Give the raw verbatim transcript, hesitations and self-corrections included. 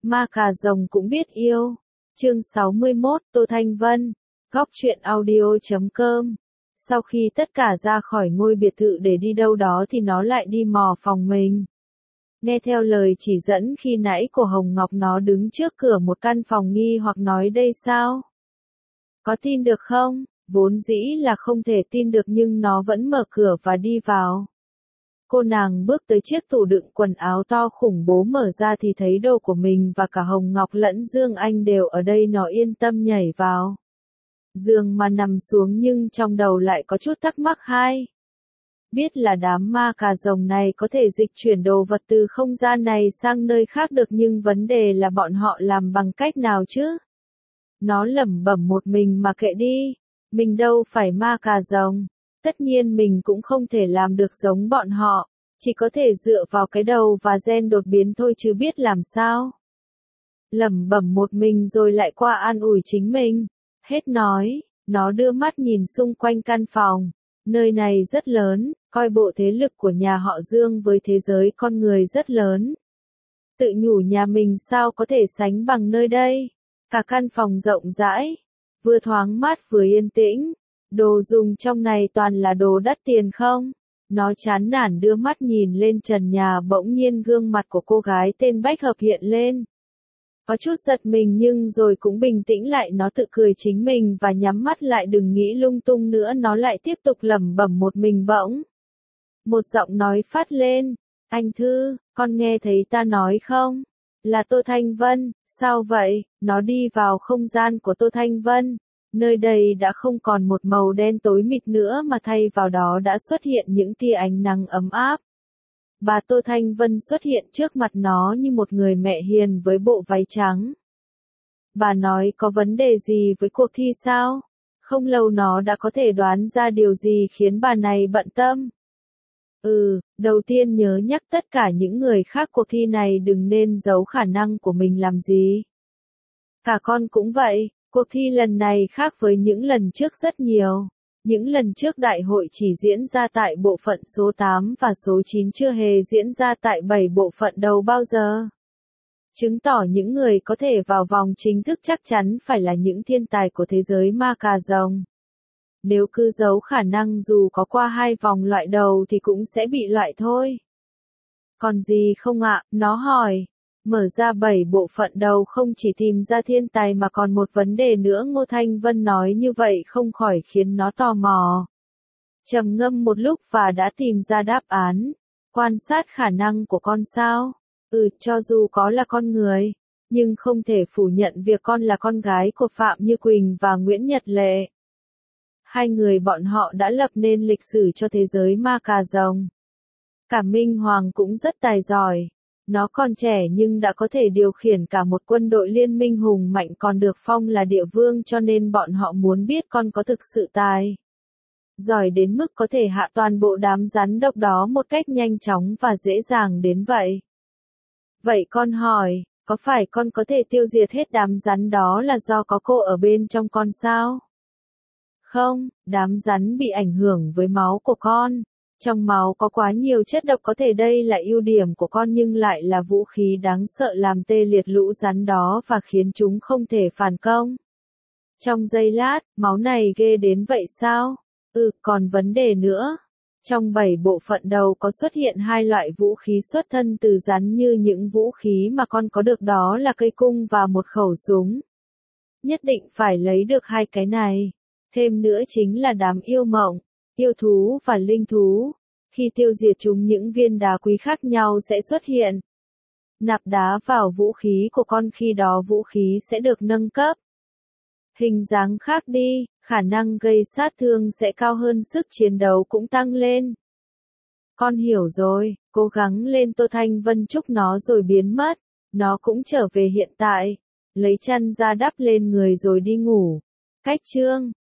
Ma cà rồng cũng biết yêu. Chương sáu mươi mốt, Tô Thanh Vân, góc truyện audio chấm com. Sau khi tất cả ra khỏi ngôi biệt thự để đi đâu đó thì nó lại đi mò phòng mình. Nghe theo lời chỉ dẫn khi nãy của Hồng Ngọc, nó đứng trước cửa một căn phòng nghi hoặc nói đây sao? Có tin được không? Vốn dĩ là không thể tin được nhưng nó vẫn mở cửa và đi vào. Cô nàng bước tới chiếc tủ đựng quần áo to khủng bố, mở ra thì thấy đồ của mình và cả Hồng Ngọc lẫn Dương Anh đều ở đây. Nó yên tâm nhảy vào giường mà nằm xuống nhưng trong đầu lại có chút thắc mắc. Hai, biết là đám ma cà rồng này có thể dịch chuyển đồ vật từ không gian này sang nơi khác được, nhưng vấn đề là bọn họ làm bằng cách nào chứ? Nó lẩm bẩm một mình, mà kệ đi, mình đâu phải ma cà rồng. Tất nhiên mình cũng không thể làm được giống bọn họ, chỉ có thể dựa vào cái đầu và gen đột biến thôi chứ biết làm sao. Lẩm bẩm một mình rồi lại qua an ủi chính mình. Hết nói, nó đưa mắt nhìn xung quanh căn phòng. Nơi này rất lớn, coi bộ thế lực của nhà họ Dương với thế giới con người rất lớn. Tự nhủ nhà mình sao có thể sánh bằng nơi đây. Cả căn phòng rộng rãi, vừa thoáng mát vừa yên tĩnh. Đồ dùng trong này toàn là đồ đắt tiền không? Nó chán nản đưa mắt nhìn lên trần nhà, bỗng nhiên gương mặt của cô gái tên Bách Hợp hiện lên. Có chút giật mình nhưng rồi cũng bình tĩnh lại, nó tự cười chính mình và nhắm mắt lại. Đừng nghĩ lung tung nữa, nó lại tiếp tục lẩm bẩm một mình. Bỗng một giọng nói phát lên. Anh Thư, con nghe thấy ta nói không? Là Tô Thanh Vân. Sao vậy? Nó đi vào không gian của Tô Thanh Vân. Nơi đây đã không còn một màu đen tối mịt nữa mà thay vào đó đã xuất hiện những tia ánh nắng ấm áp. Bà Tô Thanh Vân xuất hiện trước mặt nó như một người mẹ hiền với bộ váy trắng. Bà nói có vấn đề gì với cuộc thi sao? Không lâu nó đã có thể đoán ra điều gì khiến bà này bận tâm. Ừ, đầu tiên nhớ nhắc tất cả những người khác cuộc thi này đừng nên giấu khả năng của mình làm gì. Cả con cũng vậy. Cuộc thi lần này khác với những lần trước rất nhiều. Những lần trước đại hội chỉ diễn ra tại bộ phận số tám và số chín, chưa hề diễn ra tại bảy bộ phận đầu bao giờ. Chứng tỏ những người có thể vào vòng chính thức chắc chắn phải là những thiên tài của thế giới ma cà rồng. Nếu cứ giấu khả năng dù có qua hai vòng loại đầu thì cũng sẽ bị loại thôi. Còn gì không ạ? Nó hỏi. Mở ra bảy bộ phận đầu không chỉ tìm ra thiên tài mà còn một vấn đề nữa. Ngô Thanh Vân nói như vậy không khỏi khiến nó tò mò. Trầm ngâm một lúc và đã tìm ra đáp án. Quan sát khả năng của con sao? Ừ, cho dù có là con người, nhưng không thể phủ nhận việc con là con gái của Phạm Như Quỳnh và Nguyễn Nhật Lệ. Hai người bọn họ đã lập nên lịch sử cho thế giới ma cà rồng. Cả Minh Hoàng cũng rất tài giỏi. Nó còn trẻ nhưng đã có thể điều khiển cả một quân đội liên minh hùng mạnh, còn được phong là địa vương, cho nên bọn họ muốn biết con có thực sự tài giỏi đến mức có thể hạ toàn bộ đám rắn độc đó một cách nhanh chóng và dễ dàng đến vậy. Vậy con hỏi, có phải con có thể tiêu diệt hết đám rắn đó là do có cô ở bên trong con sao? Không, đám rắn bị ảnh hưởng với máu của con. Trong máu có quá nhiều chất độc, có thể đây là ưu điểm của con nhưng lại là vũ khí đáng sợ làm tê liệt lũ rắn đó và khiến chúng không thể phản công. Trong giây lát, máu này ghê đến vậy sao? Ừ, còn vấn đề nữa. Trong bảy bộ phận đầu có xuất hiện hai loại vũ khí xuất thân từ rắn, như những vũ khí mà con có được đó là cây cung và một khẩu súng. Nhất định phải lấy được hai cái này. Thêm nữa chính là đám yêu mộng, yêu thú và linh thú. Khi tiêu diệt chúng, những viên đá quý khác nhau sẽ xuất hiện. Nạp đá vào vũ khí của con, khi đó vũ khí sẽ được nâng cấp. Hình dáng khác đi, khả năng gây sát thương sẽ cao hơn, sức chiến đấu cũng tăng lên. Con hiểu rồi, cố gắng lên. Tô Thanh Vân chúc nó rồi biến mất. Nó cũng trở về hiện tại, lấy chăn ra đắp lên người rồi đi ngủ. Cách chương